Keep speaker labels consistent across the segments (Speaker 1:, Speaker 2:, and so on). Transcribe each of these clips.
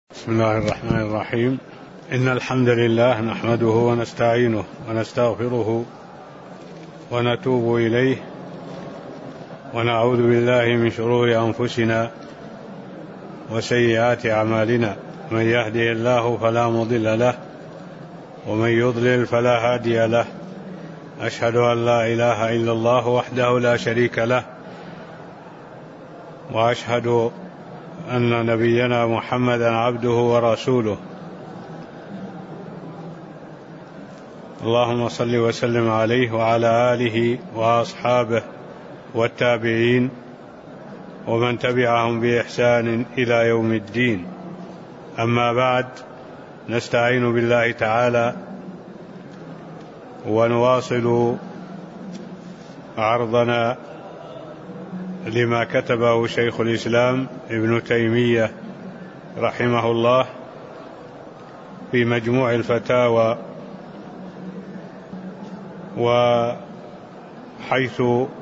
Speaker 1: بسم الله الرحمن الرحيم. إن الحمد لله نحمده ونستعينه ونستغفره ونتوب إليه ونعوذ بالله من شرور أنفسنا وسيئات أعمالنا، من يهده الله فلا مضل له ومن يضلل فلا هادي له. أشهد أن لا إله إلا الله وحده لا شريك له، وأشهد أن نبينا محمدا عبده ورسوله. اللهم صل وسلم عليه وعلى آله وأصحابه والتابعين ومن تبعهم بإحسان إلى يوم الدين. أما بعد، نستعين بالله تعالى ونواصل عرضنا لما كتبه شيخ الإسلام ابن تيمية رحمه الله في مجموع الفتاوى، وحيث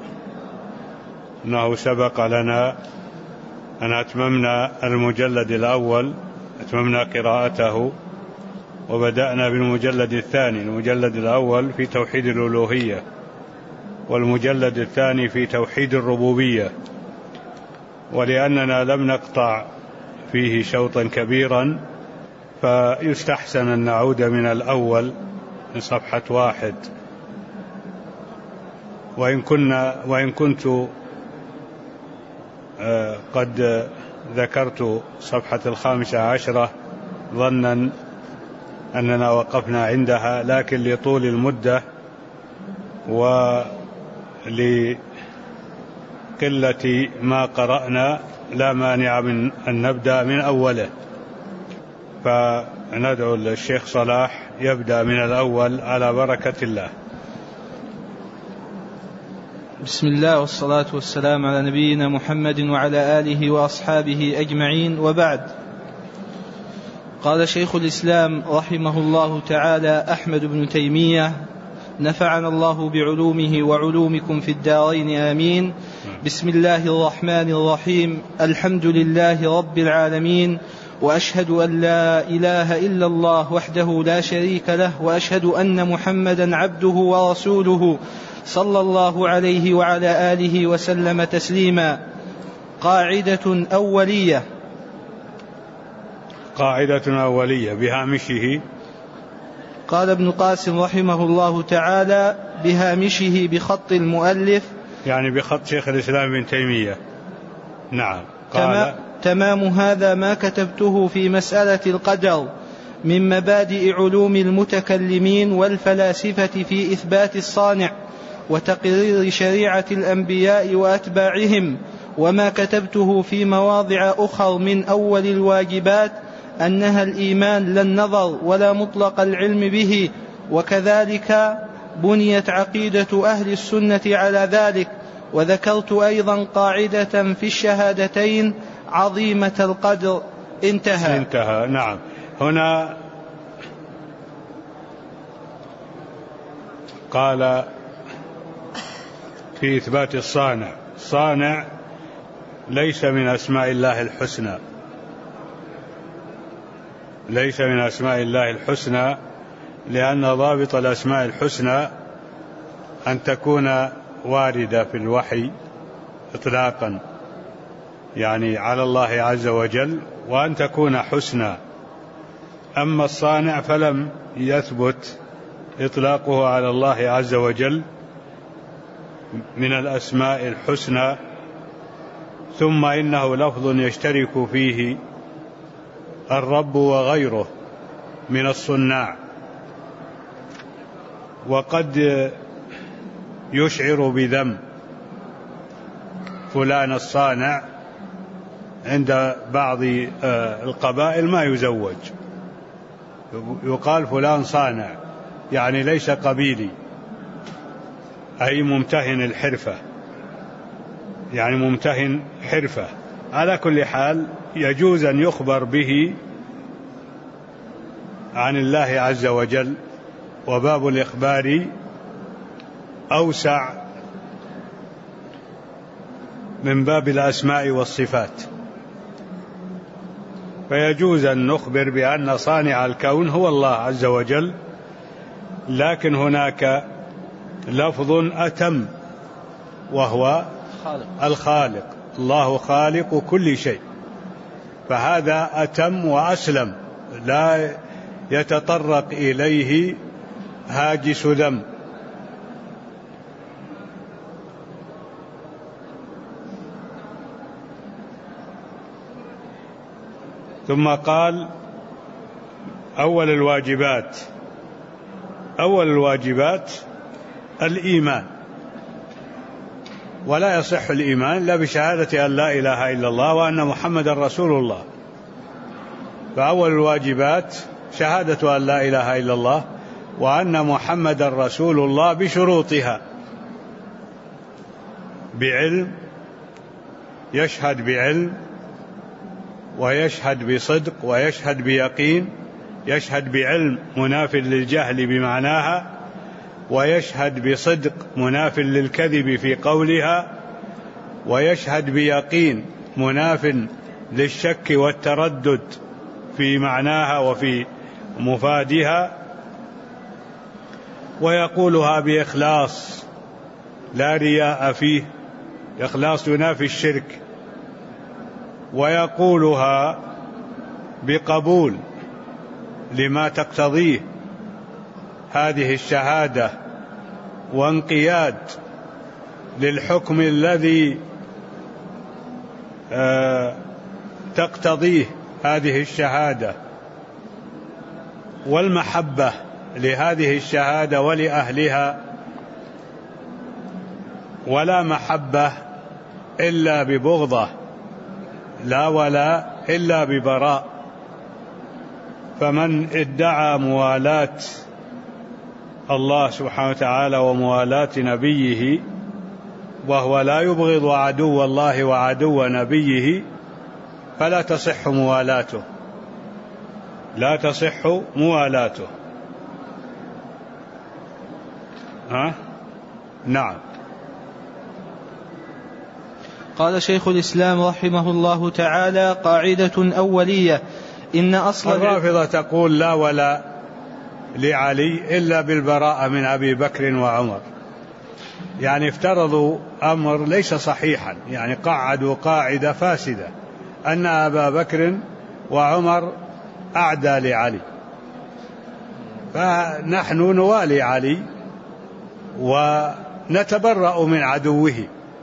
Speaker 1: أنه سبق لنا أن أتممنا المجلد الأول، أتممنا قراءته وبدأنا بالمجلد الثاني. المجلد الأول في توحيد الألوهية، والمجلد الثاني في توحيد الربوبية. ولأننا لم نقطع فيه شوطا كبيرا فيستحسن أن نعود من الأول من صفحة 1. وإن كنت قد ذكرت صفحة 15 ظنا أننا وقفنا عندها، لكن لطول المدة ولقلة ما قرأنا لا مانع من أن نبدأ من أوله، فندعو الشيخ صلاح يبدأ من الأول على بركة الله.
Speaker 2: بسم الله والصلاة والسلام على نبينا محمد وعلى آله وأصحابه أجمعين، وبعد. قال شيخ الإسلام رحمه الله تعالى أحمد بن تيمية، نفعنا الله بعلومه وعلومكم في الدارين آمين. بسم الله الرحمن الرحيم. الحمد لله رب العالمين، وأشهد أن لا إله إلا الله وحده لا شريك له، وأشهد أن محمدا عبده ورسوله صلى الله عليه وعلى آله وسلم تسليما. قاعدة أولية بهامشه. قال ابن قاسم رحمه الله تعالى بهامشه بخط المؤلف،
Speaker 1: يعني بخط شيخ الإسلام ابن تيمية. نعم.
Speaker 2: قال تمام هذا ما كتبته في مسألة القدر من مبادئ علوم المتكلمين والفلاسفة في إثبات الصانع وتقرير شريعة الأنبياء وأتباعهم، وما كتبته في مواضع أخر من أول الواجبات أنها الإيمان لا النظر ولا مطلق العلم به، وكذلك بنيت عقيدة أهل السنة على ذلك. وذكرت أيضا قاعدة في الشهادتين عظيمة القدر. انتهى.
Speaker 1: نعم. هنا قال في إثبات الصانع. الصانع ليس من أسماء الله الحسنى، ليس من أسماء الله الحسنى، لأن ضابط الأسماء الحسنى أن تكون واردة في الوحي إطلاقا، يعني على الله عز وجل، وأن تكون حسنى. أما الصانع فلم يثبت إطلاقه على الله عز وجل من الأسماء الحسنى. ثم إنه لفظ يشترك فيه الرب وغيره من الصناع، وقد يشعر بذم فلان الصانع عند بعض القبائل ما يزوج، يقال فلان صانع، يعني ليس قبيلي، أي ممتهن الحرفة، يعني ممتهن حرفة. على كل حال يجوز أن يخبر به عن الله عز وجل، وباب الإخبار أوسع من باب الأسماء والصفات. فيجوز أن نخبر بأن صانع الكون هو الله عز وجل، لكن هناك لفظ أتم وهو الخالق. الله خالق كل شيء، فهذا أتم وأسلم، لا يتطرق إليه هاجس ذم. ثم قال أول الواجبات الإيمان، ولا يصح الإيمان إلا بشهادة أن لا إله إلا الله وأن محمد رسول الله. فأول الواجبات شهادة أن لا إله إلا الله وأن محمد رسول الله بشروطها: بعلم، يشهد بعلم، ويشهد بصدق، ويشهد بيقين. يشهد بعلم مناف للجهل بمعناها، ويشهد بصدق مناف للكذب في قولها، ويشهد بيقين مناف للشك والتردد في معناها وفي مفادها، ويقولها بإخلاص لا رياء فيه، إخلاص ينافي الشرك، ويقولها بقبول لما تقتضيه هذه الشهادة، وانقياد للحكم الذي تقتضيه هذه الشهادة، والمحبة لهذه الشهادة ولأهلها، ولا محبة إلا ببغضة، لا ولا إلا ببراء. فمن ادعى موالاة الله سبحانه وتعالى وموالاة نبيه وهو لا يبغض عدو الله وعدو نبيه فلا تصح موالاته، لا تصح موالاته. نعم.
Speaker 2: قال شيخ الإسلام رحمه الله تعالى: قاعدة أولية: إن أصل
Speaker 1: الرافضة تقول لا ولا لعلي إلا بالبراءة من أبي بكر وعمر، يعني افترضوا أمر ليس صحيحا، يعني قعدوا قاعدة فاسدة أن أبا بكر وعمر أعدى لعلي، فنحن نوالي علي ونتبرأ من عدوه،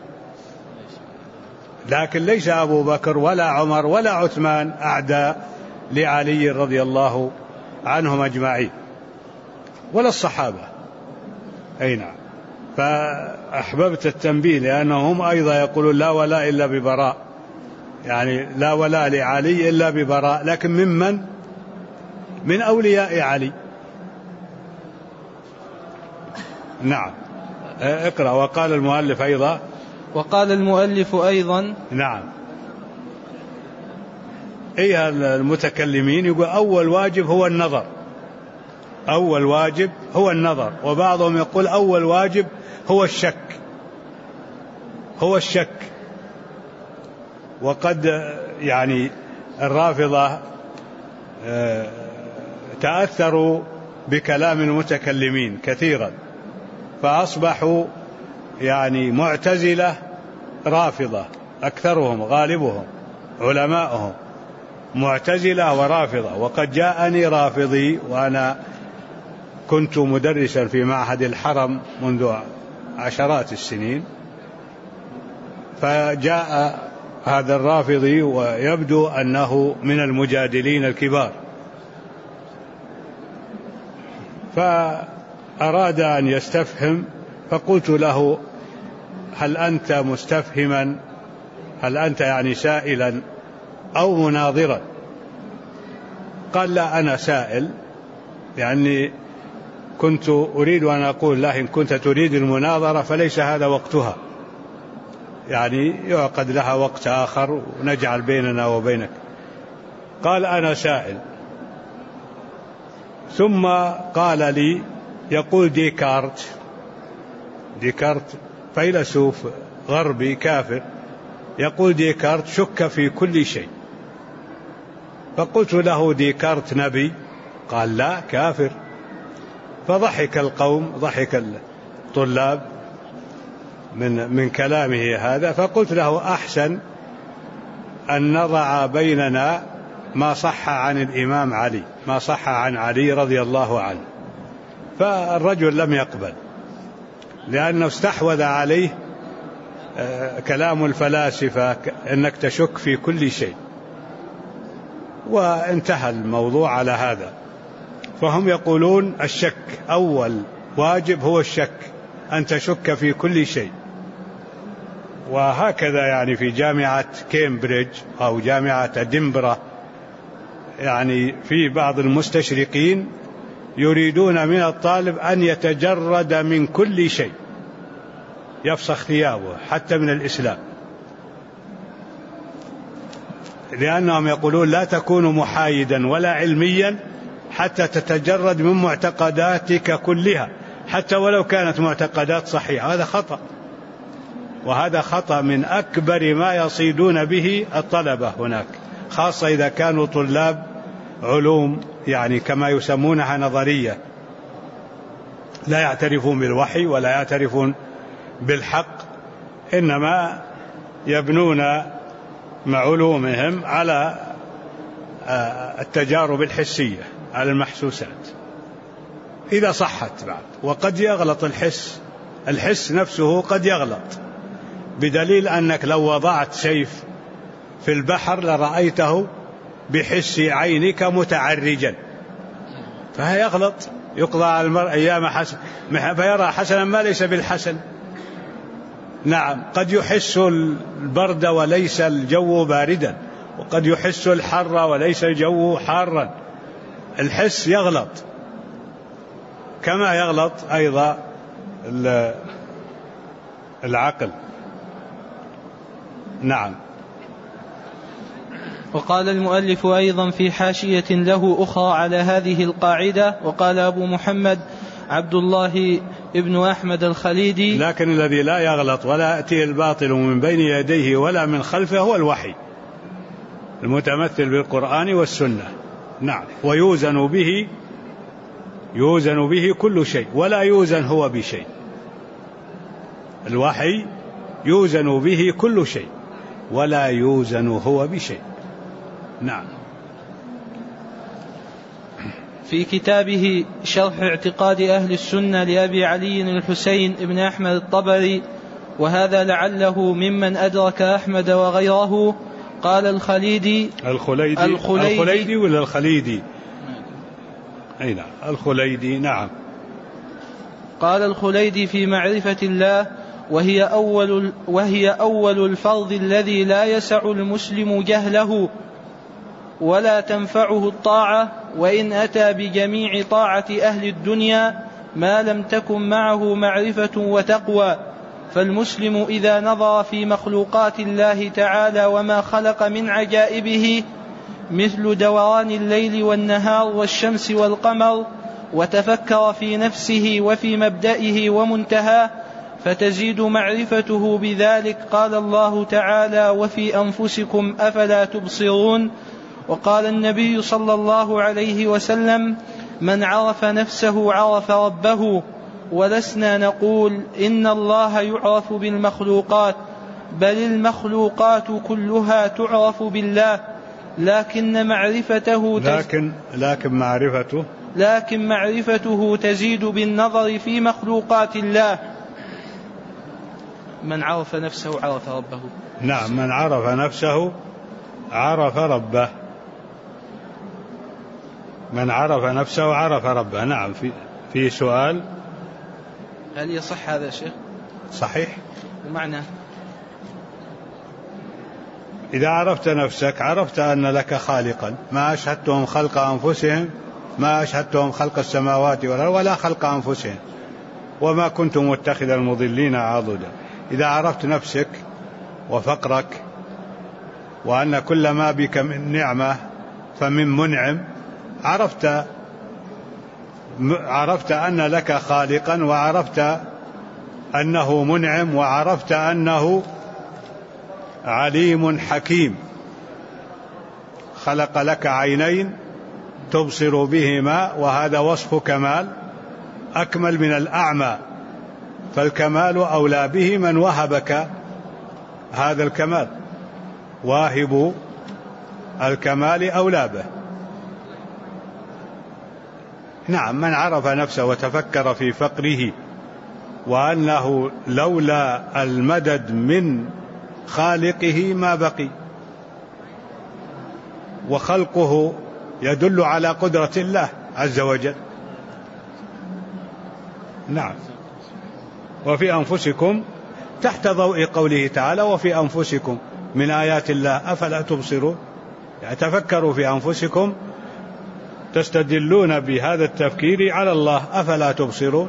Speaker 1: لكن ليس أبو بكر ولا عمر ولا عثمان أعدى لعلي رضي الله عنهم أجمعين، ولا الصحابة. أي نعم. فأحببت التنبيه لأنهم أيضا يقولون لا ولا إلا ببراء، يعني لا ولا لعلي إلا ببراء، لكن ممن؟ من أولياء علي. نعم. اقرأ. وقال المؤلف أيضا نعم. أي المتكلمين يقول أول واجب هو النظر، أول واجب هو النظر، وبعضهم يقول أول واجب هو الشك. وقد يعني الرافضة تأثروا بكلام المتكلمين كثيرا، فأصبحوا يعني معتزلة رافضة، أكثرهم غالبهم علماءهم معتزلة ورافضة. وقد جاءني رافضي وأنا كنت مدرسا في معهد الحرم منذ عشرات السنين، فجاء هذا الرافضي ويبدو أنه من المجادلين الكبار، فأراد أن يستفهم، فقلت له: هل أنت مستفهما؟ هل أنت يعني سائلا أو مناظرا؟ قال: لا، أنا سائل، يعني كنت أريد أن أقول له إن كنت تريد المناظرة فليس هذا وقتها، يعني يعقد لها وقت آخر ونجعل بيننا وبينك. قال: أنا سائل. ثم قال لي: يقول ديكارت فيلسوف غربي كافر، يقول ديكارت: شك في كل شيء. فقلت له ديكارت نبي؟ قال لا، كافر. فضحك القوم، ضحك الطلاب من كلامه هذا. فقلت له أحسن أن نضع بيننا ما صح عن الإمام علي، ما صح عن علي رضي الله عنه. فالرجل لم يقبل، لأنه استحوذ عليه كلام الفلاسفة أنك تشك في كل شيء، وانتهى الموضوع على هذا. فهم يقولون الشك أول واجب هو الشك، أن تشك في كل شيء. وهكذا يعني في جامعة كامبريدج أو جامعة إدنبرا، يعني في بعض المستشرقين يريدون من الطالب أن يتجرد من كل شيء، يفسخ ثيابه حتى من الإسلام، لأنهم يقولون لا تكون محايدا ولا علميا حتى تتجرد من معتقداتك كلها، حتى ولو كانت معتقدات صحيحة. هذا خطأ، وهذا خطأ من أكبر ما يصيدون به الطلبة هناك، خاصة إذا كانوا طلاب علوم، يعني كما يسمونها نظرية، لا يعترفون بالوحي ولا يعترفون بالحق، إنما يبنون مع علومهم على التجارب الحسية، على المحسوسات إذا صحت بعد. وقد يغلط الحس نفسه قد يغلط، بدليل أنك لو وضعت سيف في البحر لرأيته بحس عينك متعرجا، فيغلط، يقضى على المرء أيام حسن فيرى حسنا ما ليس بالحسن. نعم، قد يحس البرد وليس الجو باردا، وقد يحس الحر وليس الجو حارا. الحس يغلط، كما يغلط أيضا العقل. نعم.
Speaker 2: وقال المؤلف أيضا في حاشية له أخرى على هذه القاعدة، وقال أبو محمد عبد الله ابن أحمد الخليدي:
Speaker 1: لكن الذي لا يغلط ولا يأتي الباطل من بين يديه ولا من خلفه هو الوحي المتمثل بالقرآن والسنة. نعم، ويوزن به كل شيء، ولا يوزن هو بشيء. الوحي يوزن به كل شيء ولا يوزن هو بشيء. نعم.
Speaker 2: في كتابه شرح اعتقاد أهل السنة لأبي علي الحسين ابن أحمد الطبري، وهذا لعله ممن أدرك أحمد وغيره، قال الخليدي
Speaker 1: ولا الخليدي؟ أي نعم، الخليدي. نعم.
Speaker 2: قال الخليدي في معرفة الله: وهي أول الفرض الذي لا يسع المسلم جهله ولا تنفعه الطاعة، وإن أتى بجميع طاعة أهل الدنيا ما لم تكن معه معرفة وتقوى. فالمسلم إذا نظر في مخلوقات الله تعالى وما خلق من عجائبه مثل دوران الليل والنهار والشمس والقمر، وتفكر في نفسه وفي مبدئه ومنتهاه، فتزيد معرفته بذلك. قال الله تعالى: وفي أنفسكم أفلا تبصرون. وقال النبي صلى الله عليه وسلم: من عرف نفسه عرف ربه. ولسنا نقول إن الله يعرف بالمخلوقات، بل المخلوقات كلها تعرف بالله، لكن معرفته تزيد بالنظر في مخلوقات الله. من عرف نفسه عرف ربه.
Speaker 1: نعم، من عرف نفسه عرف ربه. من عرف نفسه عرف ربه. نعم. في سؤال:
Speaker 2: هل يصح هذا يا شيخ؟
Speaker 1: صحيح.
Speaker 2: ومعنى
Speaker 1: إذا عرفت نفسك عرفت أن لك خالقا، ما أشهدتهم خلق أنفسهم، ما أشهدتهم خلق السماوات والأرض ولا خلق أنفسهم، وما كنت متخذ المضلين عضدا. إذا عرفت نفسك وفقرك، وأن كل ما بك من نعمة فمن منعم، عرفت أن لك خالقا، وعرفت أنه منعم، وعرفت أنه عليم حكيم. خلق لك عينين تبصر بهما، وهذا وصف كمال أكمل من الأعمى، فالكمال أولى به من وهبك هذا الكمال، واهب الكمال أولى به. نعم، من عرف نفسه وتفكر في فقره وأنه لولا المدد من خالقه ما بقي، وخلقه يدل على قدرة الله عز وجل. نعم. وفي أنفسكم تحت ضوء قوله تعالى وفي أنفسكم من آيات الله أفلا تبصرون، يعني تفكروا في أنفسكم، تستدلون بهذا التفكير على الله، أفلا تبصرون.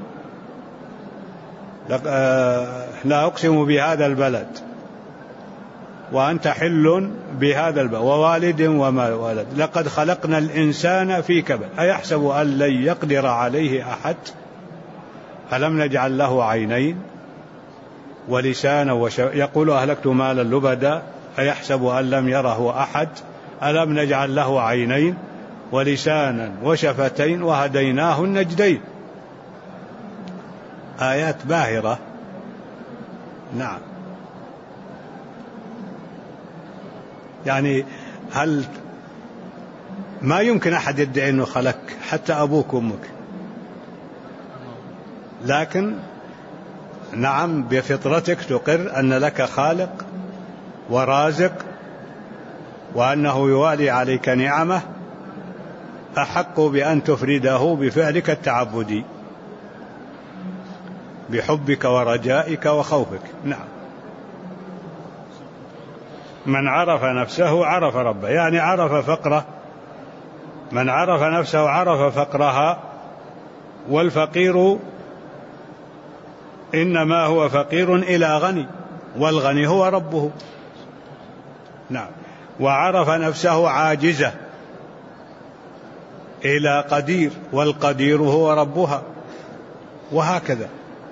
Speaker 1: لا أقسم بهذا البلد وأنت حل بهذا البلد ووالد وما ولد لقد خلقنا الإنسان في كبد أيحسب أن لن يقدر عليه أحد ألم نجعل له عينين ولسانا يقول أهلكت مالا لبدا أيحسب أن لم يره أحد ألم نجعل له عينين ولسانا وشفتين وهديناه النجدين. آيات باهرة. نعم. يعني هل ما يمكن أحد يدعي أنه خلق حتى أبوك وأمك، لكن نعم بفطرتك تقر أن لك خالق ورازق، وأنه يوالي عليك نعمه، أحق بأن تفرده بفعلك التعبدي بحبك ورجائك وخوفك. نعم. من عرف نفسه عرف ربه، يعني عرف فقره. من عرف نفسه عرف فقرها، والفقير إنما هو فقير إلى غني، والغني هو ربه. نعم. وعرف نفسه عاجزة إلى قدير، والقدير هو ربها، وهكذا.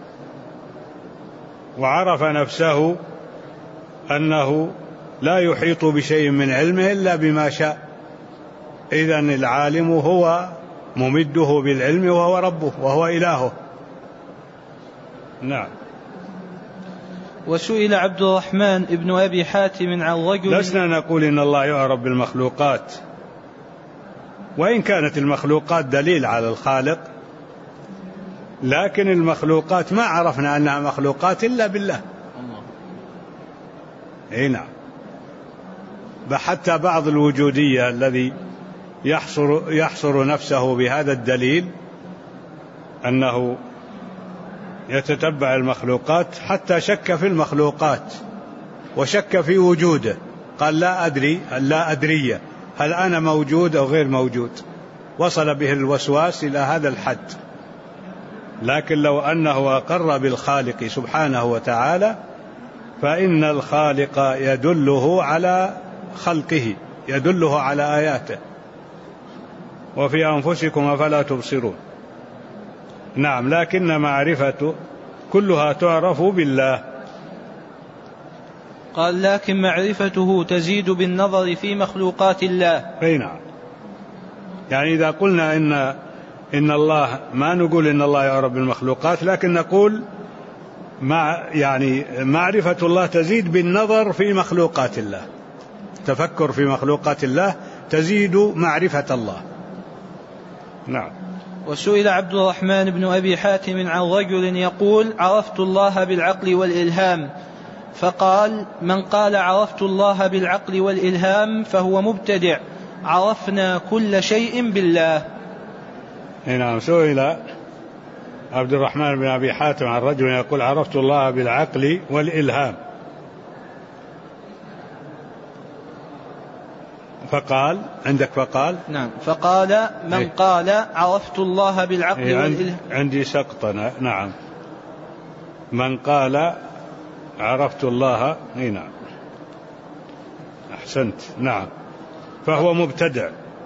Speaker 1: وعرف نفسه أنه لا يحيط بشيء من علمه إلا بما شاء، إذن العالم هو ممده بالعلم وهو ربه وهو إلهه. نعم.
Speaker 2: وسئل عبد الرحمن ابن أبي حاتم عن رجل.
Speaker 1: لسنا نقول إن الله يعرف بالمخلوقات، وإن كانت المخلوقات دليل على الخالق، لكن المخلوقات ما عرفنا أنها مخلوقات إلا بالله. أي نعم. حتى بعض الوجودية الذي يحصر نفسه بهذا الدليل أنه يتتبع المخلوقات، حتى شك في المخلوقات وشك في وجوده، قال لا أدري هل أنا موجود أو غير موجود، وصل به الوسواس إلى هذا الحد. لكن لو أنه أقر بالخالق سبحانه وتعالى، فإن الخالق يدله على خلقه، يدله على آياته. وفي أنفسكم أفلا تبصرون. نعم. لكن معرفة كلها تعرف بالله.
Speaker 2: قال لكن معرفته تزيد بالنظر في مخلوقات الله.
Speaker 1: أي نعم. يعني إذا قلنا إن الله، ما نقول إن الله يعرف بالمخلوقات، لكن نقول يعني معرفة الله تزيد بالنظر في مخلوقات الله، تفكر في مخلوقات الله تزيد معرفة الله. نعم.
Speaker 2: وسئل عبد الرحمن بن أبي حاتم عن رجل يقول عرفت الله بالعقل والإلهام، فقال من قال عرفت الله بالعقل والإلهام فهو مبتدع، عرفنا كل شيء بالله.
Speaker 1: نعم. سئل عبد الرحمن بن أبي حاتم عن رجل يقول عرفت الله بالعقل والإلهام، فقال عندك فقال
Speaker 2: نعم، فقال من قال عرفت الله بالعقل والإلهام.
Speaker 1: عندي سقطنا. نعم. من قال عرفت الله. نعم أحسنت. نعم. فهو مبتدع.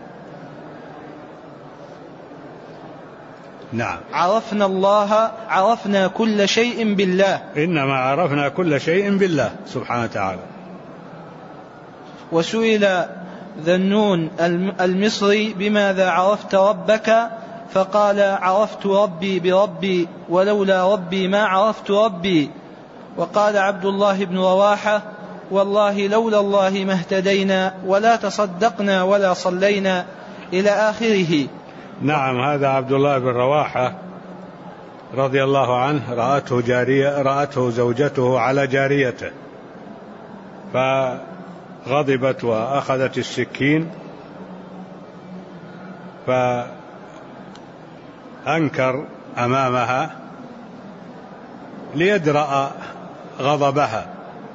Speaker 1: نعم.
Speaker 2: عرفنا الله، عرفنا كل شيء بالله.
Speaker 1: إنما عرفنا كل شيء بالله سبحانه وتعالى.
Speaker 2: وسئل ذنون المصري: بماذا عرفت ربك؟ فقال: عرفت ربي بربي، ولولا ربي ما عرفت ربي. وقال عبد الله بن رواحة: والله لولا الله ما اهتدينا ولا تصدقنا ولا صلينا، إلى آخره.
Speaker 1: نعم، هذا عبد الله بن رواحة رضي الله عنه رأته زوجته على جاريته، فغضبت وأخذت السكين، فأنكر أمامها ليدرأ غضبها،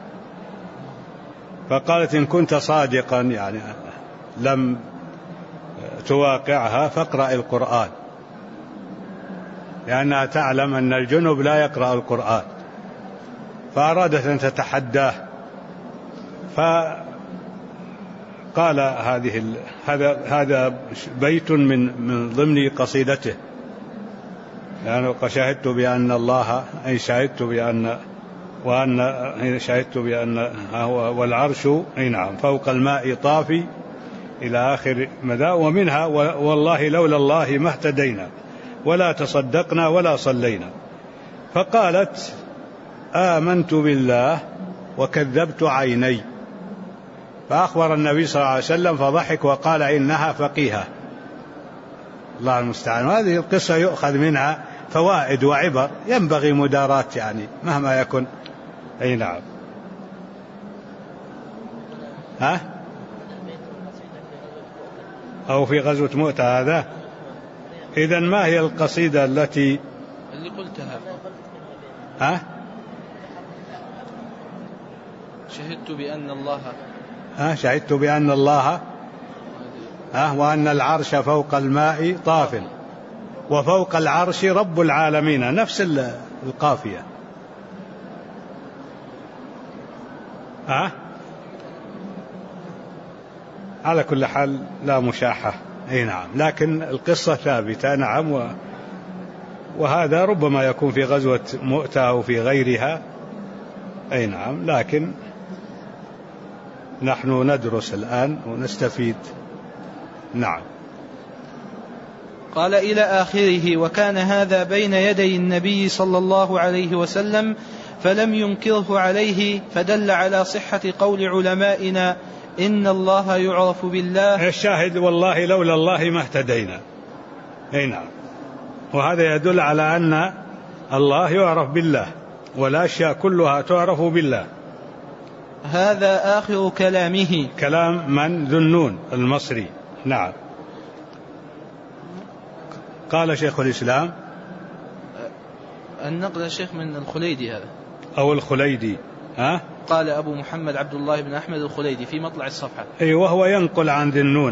Speaker 1: فقالت: إن كنت صادقا يعني لم تواقعها فاقرأ القرآن، لأنها تعلم أن الجنب لا يقرأ القرآن، فأرادت أن تتحداه، فقال: هذا بيت من ضمن قصيدته، يعني شهدت بأن الله، أي شهدت بأن والعرش نعم فوق الماء طافي، إلى آخر مدى. ومنها: والله لولا الله ما اهتدينا ولا تصدقنا ولا صلينا. فقالت: آمنت بالله وكذبت عيني. فأخبر النبي صلى الله عليه وسلم فضحك وقال: إنها فقيهة. الله المستعان. وهذه القصة يؤخذ منها فوائد وعبر ينبغي مداراة يعني مهما يكن. أي نعم. أو في غزوة مؤتة هذا. إذن ما هي القصيدة التي
Speaker 2: اللي قلتها؟ شهدت بأن الله
Speaker 1: شهدت بأن الله وأن العرش فوق الماء طاف، وفوق العرش رب العالمين، نفس القافية. على كل حال لا مشاحة. أي نعم، لكن القصة ثابتة. نعم. وهذا ربما يكون في غزوة مؤتة أو في غيرها. أي نعم، لكن نحن ندرس الآن ونستفيد. نعم.
Speaker 2: قال: إلى آخره. وكان هذا بين يدي النبي صلى الله عليه وسلم فلم ينكره عليه، فدل على صحة قول علمائنا: إن الله يعرف بالله.
Speaker 1: الشاهد: والله لولا الله ما اهتدينا. أي نعم. وهذا يدل على أن الله يعرف بالله، والأشياء كلها تعرف بالله.
Speaker 2: هذا آخر كلامه.
Speaker 1: كلام من؟ ذنون المصري. نعم. قال شيخ الإسلام.
Speaker 2: النقل الشيخ من الخليدي هذا
Speaker 1: أو الخليدي.
Speaker 2: قال أبو محمد عبد الله بن أحمد الخليدي في مطلع الصفحة.
Speaker 1: أي، وهو ينقل عن ذنون.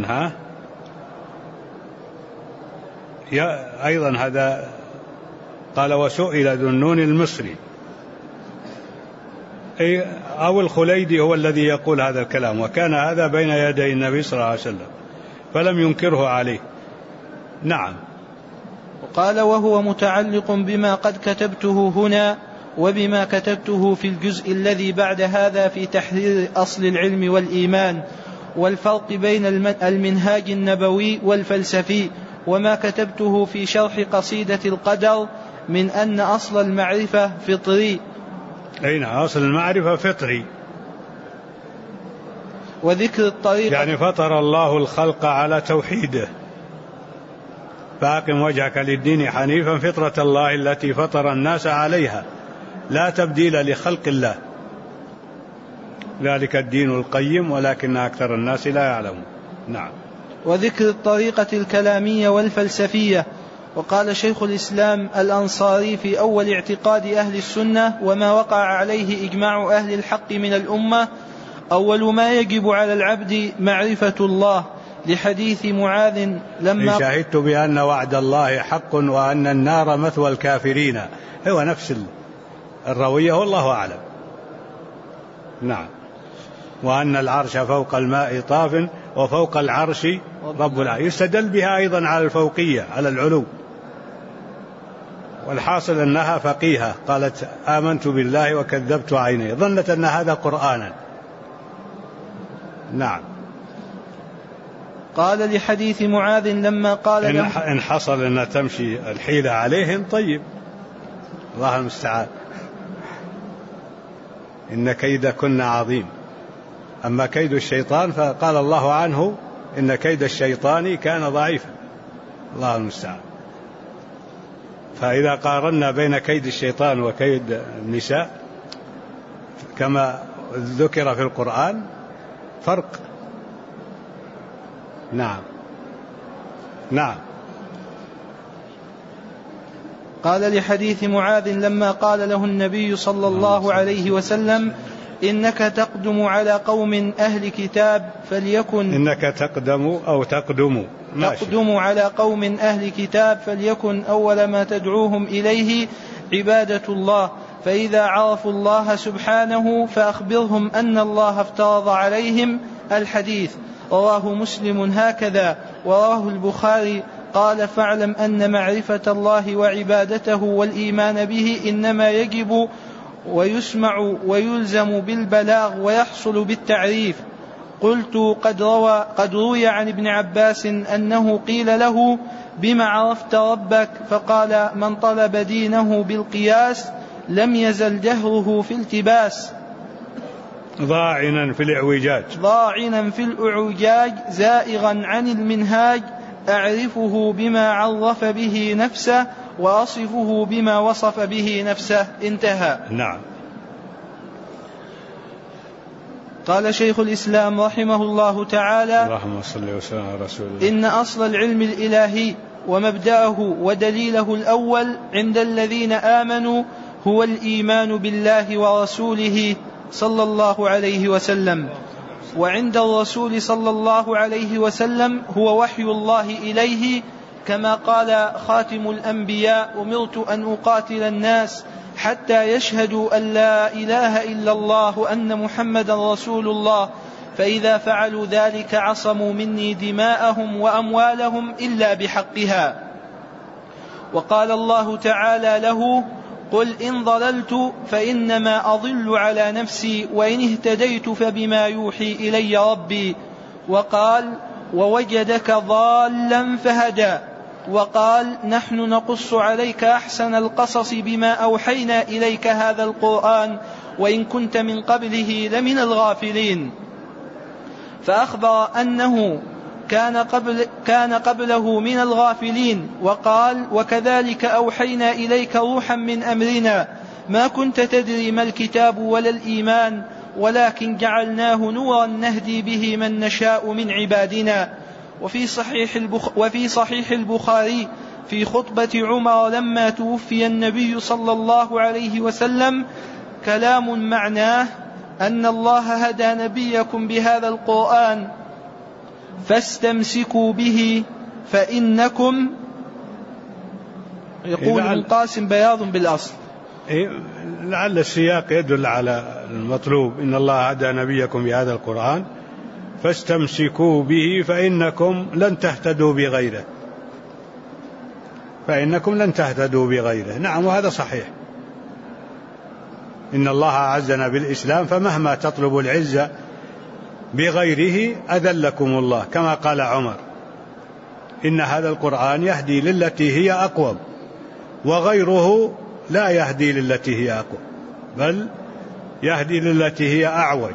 Speaker 1: أيضا هذا قال: وسئل ذنون المصري. أي، أو الخليدي هو الذي يقول هذا الكلام. وكان هذا بين يدي النبي صلى الله عليه وسلم فلم ينكره عليه. نعم.
Speaker 2: وقال: وهو متعلق بما قد كتبته هنا وبما كتبته في الجزء الذي بعد هذا في تحرير أصل العلم والإيمان، والفرق بين المنهاج النبوي والفلسفي، وما كتبته في شرح قصيدة القدر من أن أصل المعرفة فطري.
Speaker 1: أين أصل المعرفة فطري،
Speaker 2: وذكر الطريقة،
Speaker 1: يعني فطر الله الخلق على توحيده، فأقم وجهك للدين حنيفا فطرة الله التي فطر الناس عليها لا تبديل لخلق الله، ذلك الدين القيم ولكن أكثر الناس لا يعلمون. نعم.
Speaker 2: وذكر الطريقة الكلامية والفلسفية. وقال شيخ الإسلام الأنصاري في أول اعتقاد أهل السنة وما وقع عليه إجماع أهل الحق من الأمة: أول ما يجب على العبد معرفة الله، لحديث معاذ لما
Speaker 1: شهدت بأن وعد الله حق وأن النار مثوى الكافرين، هو نفس الروية والله أعلم. نعم. وأن العرش فوق الماء طاف وفوق العرش رب العالمين، يستدل بها أيضا على الفوقية على العلو. والحاصل أنها فقيهة، قالت آمنت بالله وكذبت عيني، ظنت أن هذا قرآنا. نعم.
Speaker 2: قال لحديث معاذ لما قال له
Speaker 1: إن حصل أن تمشي الحيلة عليهم طيب، الله المستعان، إن كيدكن عظيم. أما كيد الشيطان فقال الله عنه إن كيد الشيطان كان ضعيفا، الله المستعان. فإذا قارنا بين كيد الشيطان وكيد النساء كما ذكر في القرآن فرق. نعم نعم.
Speaker 2: قال لحديث معاذ لما قال له النبي صلى الله عليه وسلم إنك تقدم على قوم أهل كتاب فليكن
Speaker 1: إنك تقدم أو تقدم
Speaker 2: على قوم أهل كتاب فليكن أول ما تدعوهم إليه عبادة الله، فإذا عرفوا الله سبحانه فأخبرهم أن الله افترض عليهم الحديث. رواه مسلم هكذا، ورواه البخاري. قال فاعلم أن معرفة الله وعبادته والإيمان به إنما يجب ويسمع ويلزم بالبلاغ ويحصل بالتعريف. قلت قد روي عن ابن عباس أنه قيل له بما عرفت ربك؟ فقال من طلب دينه بالقياس لم يزل جهره في التباس،
Speaker 1: ضاعنا في الإعوجاج زائغا عن المنهاج، أعرفه بما عرف به نفسه وأصفه بما وصف به نفسه. انتهى. نعم.
Speaker 2: قال شيخ الإسلام رحمه الله تعالى
Speaker 1: اللهم صل وسلم على رسول الله
Speaker 2: إن أصل العلم الإلهي ومبدأه ودليله الأول عند الذين آمنوا هو الإيمان بالله ورسوله صلى الله عليه وسلم، وعند الرسول صلى الله عليه وسلم هو وحي الله إليه، كما قال خاتم الأنبياء أمرت أن أقاتل الناس حتى يشهدوا أن لا إله إلا الله وأن محمدا رسول الله، فإذا فعلوا ذلك عصموا مني دماءهم وأموالهم إلا بحقها. وقال الله تعالى له قل إن ضللت فإنما أضل على نفسي وإن اهتديت فبما يوحي إلي ربي. وقال ووجدك ضالا فهدى. وقال نحن نقص عليك أحسن القصص بما أوحينا إليك هذا القرآن وإن كنت من قبله لمن الغافلين. فأخبر أنه كان قبله من الغافلين. وقال وكذلك أوحينا إليك روحا من أمرنا ما كنت تدري ما الكتاب ولا الإيمان ولكن جعلناه نورا نهدي به من نشاء من عبادنا. وفي صحيح البخاري في خطبة عمر لما توفي النبي صلى الله عليه وسلم كلام معناه أن الله هدى نبيكم بهذا القرآن فاستمسكوا به فإنكم، يقول ابن القاسم بياض بالأصل.
Speaker 1: لعل السياق يدل على المطلوب، إن الله هدى نبيكم بهذا القرآن فاستمسكوا به فإنكم لن تهتدوا بغيره. نعم، وهذا صحيح. إن الله أعزنا بالإسلام فمهما تطلب العزة بغيره أذلكم الله، كما قال عمر إن هذا القرآن يهدي للتي هي أقوم وغيره لا يهدي للتي هي أقوم بل يهدي للتي هي أعوج.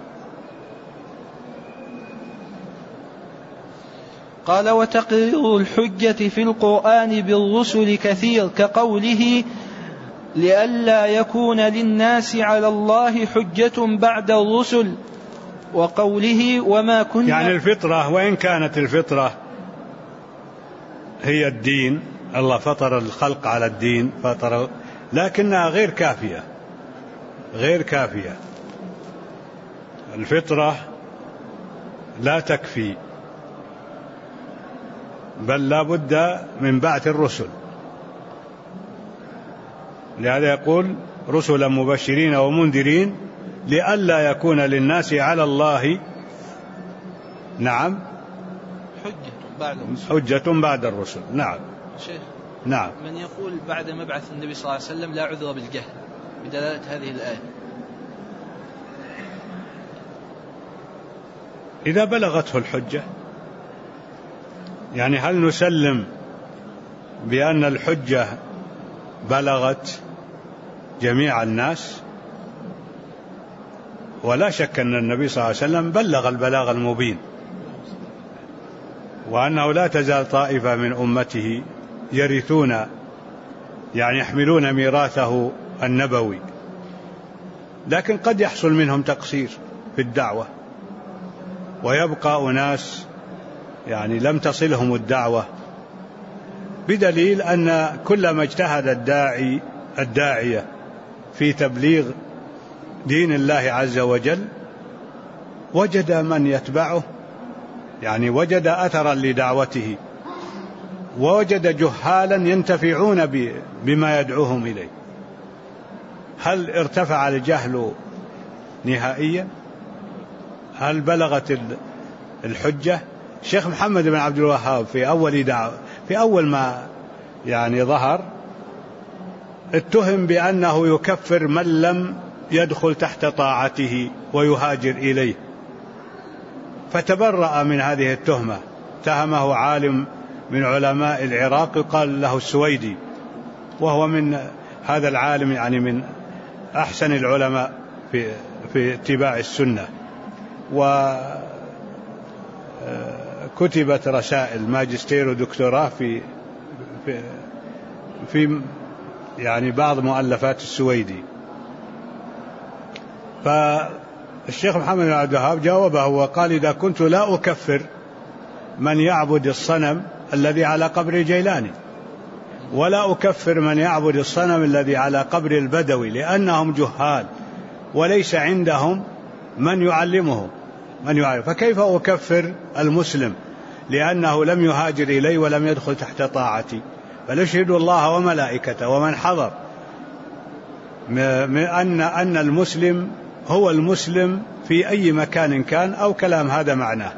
Speaker 2: قال وتقرير الحجة في القرآن بالرسل كثير كقوله لئلا يكون للناس على الله حجة بعد الرسل، وقوله وما كنا،
Speaker 1: يعني الفطرة، وإن كانت الفطرة هي الدين، الله فطر الخلق على الدين لكنها غير كافية. الفطرة لا تكفي، بل لا بد من بعث الرسل. لهذا يقول رسلا مبشرين ومنذرين لئلا يكون للناس على الله نعم حجة بعد الرسل. نعم
Speaker 2: شيخ.
Speaker 1: نعم.
Speaker 2: من يقول بعد مبعث النبي صلى الله عليه وسلم لا عذر بالجهل بدلالة هذه الآية؟
Speaker 1: إذا بلغته الحجة يعني هل نسلم بأن الحجة بلغت جميع الناس؟ ولا شك أن النبي صلى الله عليه وسلم بلغ البلاغ المبين، وأنه لا تزال طائفة من أمته يرثون يعني يحملون ميراثه النبوي، لكن قد يحصل منهم تقصير في الدعوة، ويبقى أناس يعني لم تصلهم الدعوة، بدليل أن كلما اجتهد الداعية في تبليغ دين الله عز وجل وجد من يتبعه، يعني وجد أثرا لدعوته، ووجد جهالا ينتفعون بما يدعوهم إليه. هل ارتفع الجهل نهائيا؟ هل بلغت الحجة؟ الشيخ محمد بن عبد الوهاب في أول ما يعني ظهر اتهم بأنه يكفر من لم يدخل تحت طاعته ويهاجر إليه، فتبرأ من هذه التهمة. اتهمه عالم من علماء العراق يقال له السويدي، وهو من هذا العالم يعني من أحسن العلماء في اتباع السنة، وكتبت رسائل ماجستير ودكتوراه في يعني بعض مؤلفات السويدي. فالشيخ محمد بن عبد الوهاب جاوبه وقال: إذا كنت لا أكفر من يعبد الصنم الذي على قبر الجيلاني، ولا أكفر من يعبد الصنم الذي على قبر البدوي، لأنهم جهال وليس عندهم من يعلمهم فكيف أكفر المسلم لأنه لم يهاجر إلي ولم يدخل تحت طاعتي؟ بل أشهد الله وملائكته ومن حضر أن المسلم هو المسلم في أي مكان كان، أو كلام هذا معناه.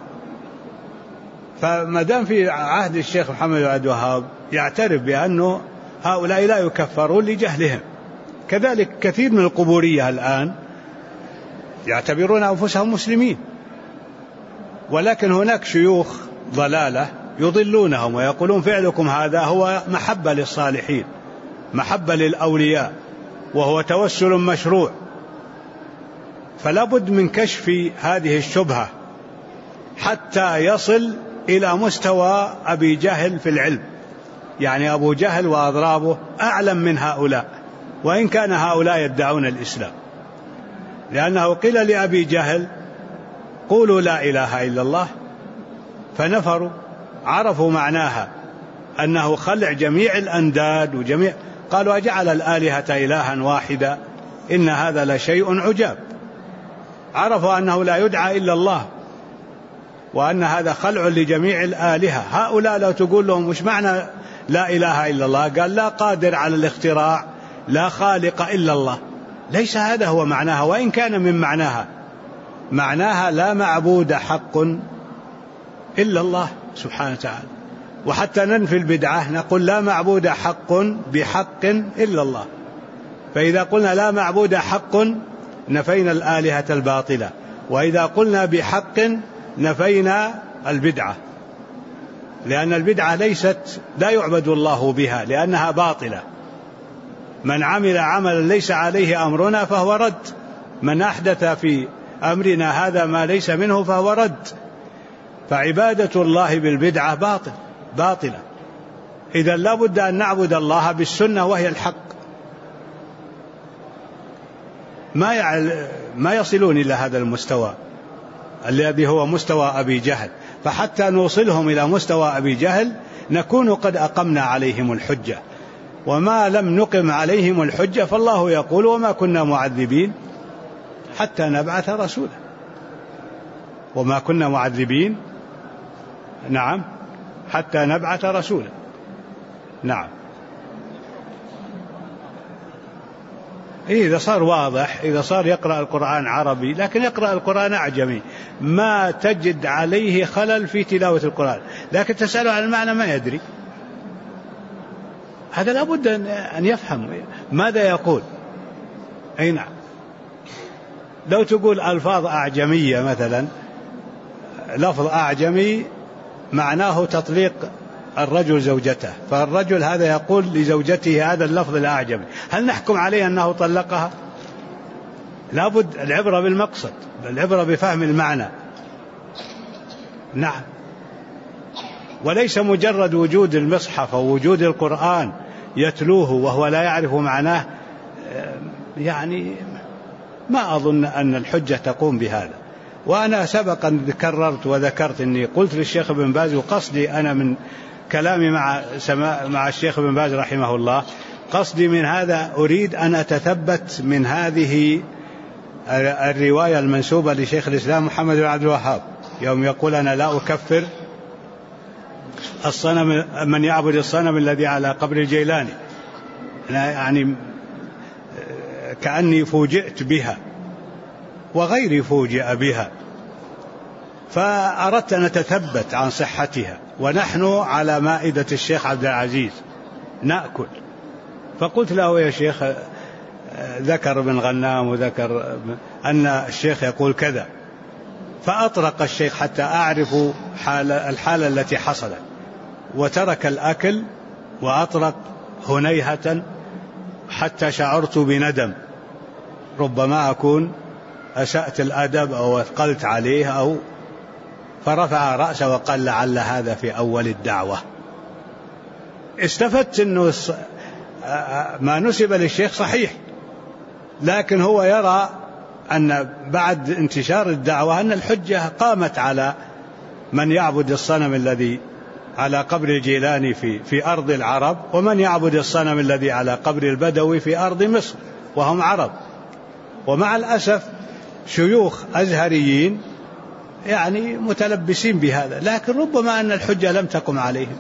Speaker 1: فما دام في عهد الشيخ محمد بن عبد الوهاب يعترف بأنه هؤلاء لا يكفرون لجهلهم. كذلك كثير من القبورية الآن يعتبرون أنفسهم مسلمين، ولكن هناك شيوخ ضلالة يضلونهم ويقولون فعلكم هذا هو محبة للصالحين، محبة للأولياء، وهو توسل مشروع. فلا بد من كشف هذه الشبهة حتى يصل إلى مستوى أبي جهل في العلم. يعني أبو جهل وأضرابه أعلم من هؤلاء، وإن كان هؤلاء يدعون الإسلام، لأنه قيل لأبي جهل: قولوا لا إله إلا الله، فنفروا، عرفوا معناها أنه خلع جميع الأنداد قالوا: أجعل الآلهة إلها واحدا إن هذا لشيء عجاب. عرفوا أنه لا يدعى إلا الله، وأن هذا خلع لجميع الآلهة. هؤلاء لو تقول لهم وش معنى لا إله إلا الله؟ قال: لا قادر على الاختراع، لا خالق إلا الله. ليس هذا هو معناها، وإن كان من معناها لا معبود حق إلا الله سبحانه وتعالى. وحتى ننفي البدعة نقول: لا معبود حق بحق إلا الله. فإذا قلنا لا معبود حق نفينا الآلهة الباطلة، وإذا قلنا بحق نفينا البدعة، لأن البدعة لا يعبد الله بها لأنها باطلة. من عمل عملا ليس عليه أمرنا فهو رد، من أحدث في أمرنا هذا ما ليس منه فهو رد. فعبادة الله بالبدعة باطلة. إذا لا بد أن نعبد الله بالسنة وهي الحق. ما يصلون إلى هذا المستوى الذي هو مستوى أبي جهل. فحتى نوصلهم إلى مستوى أبي جهل نكون قد أقمنا عليهم الحجة، وما لم نقم عليهم الحجة فالله يقول: وما كنا معذبين حتى نبعث رسولا. وما كنا معذبين حتى نبعث رسولا. إذا صار واضح، إذا صار يقرأ القرآن عربي لكن يقرأ القرآن أعجمي، ما تجد عليه خلل في تلاوة القرآن، لكن تسأله عن المعنى ما يدري. هذا لابد أن يفهم ماذا يقول. أي نعم. لو تقول ألفاظ أعجمية مثلا، لفظ أعجمي معناه تطليق الرجل زوجته، فالرجل هذا يقول لزوجته هذا اللفظ الأعجمي، هل نحكم عليه أنه طلقها؟ لابد العبرة بالمقصد، العبرة بفهم المعنى. نعم. وليس مجرد وجود المصحف أو وجود القرآن يتلوه وهو لا يعرف معناه، يعني ما أظن أن الحجة تقوم بهذا. وأنا سبقا كررت وذكرت أني قلت للشيخ ابن باز، وقصدي أنا من كلامي مع الشيخ ابن باز رحمه الله، قصدي من هذا أريد أن أتثبت من هذه الرواية المنسوبة لشيخ الإسلام محمد بن عبد الوهاب يوم يقول أنا لا أكفر الصنم من يعبد الصنم الذي على قبر الجيلاني. أنا يعني كأني فوجئت بها وغيري فوجئ بها، فأردت أن أتثبت عن صحتها، ونحن على مائدة الشيخ عبد العزيز نأكل. فقلت له يا شيخ ذكر ابن غنام وذكر أن الشيخ يقول كذا، فأطرق الشيخ حتى أعرف الحالة التي حصلت، وترك الأكل وأطرق هنيهة حتى شعرت بندم، ربما أكون أسأت الأدب أو أثقلت عليه أو، فرفع رأسه وقال لعل هذا في أول الدعوة. استفدت أنه ما نسب للشيخ صحيح، لكن هو يرى أن بعد انتشار الدعوة أن الحجة قامت على من يعبد الصنم الذي على قبر الجيلاني في أرض العرب، ومن يعبد الصنم الذي على قبر البدوي في أرض مصر وهم عرب. ومع الأسف شيوخ أزهريين يعني متلبسين بهذا، لكن ربما أن الحجة لم تقم عليهم.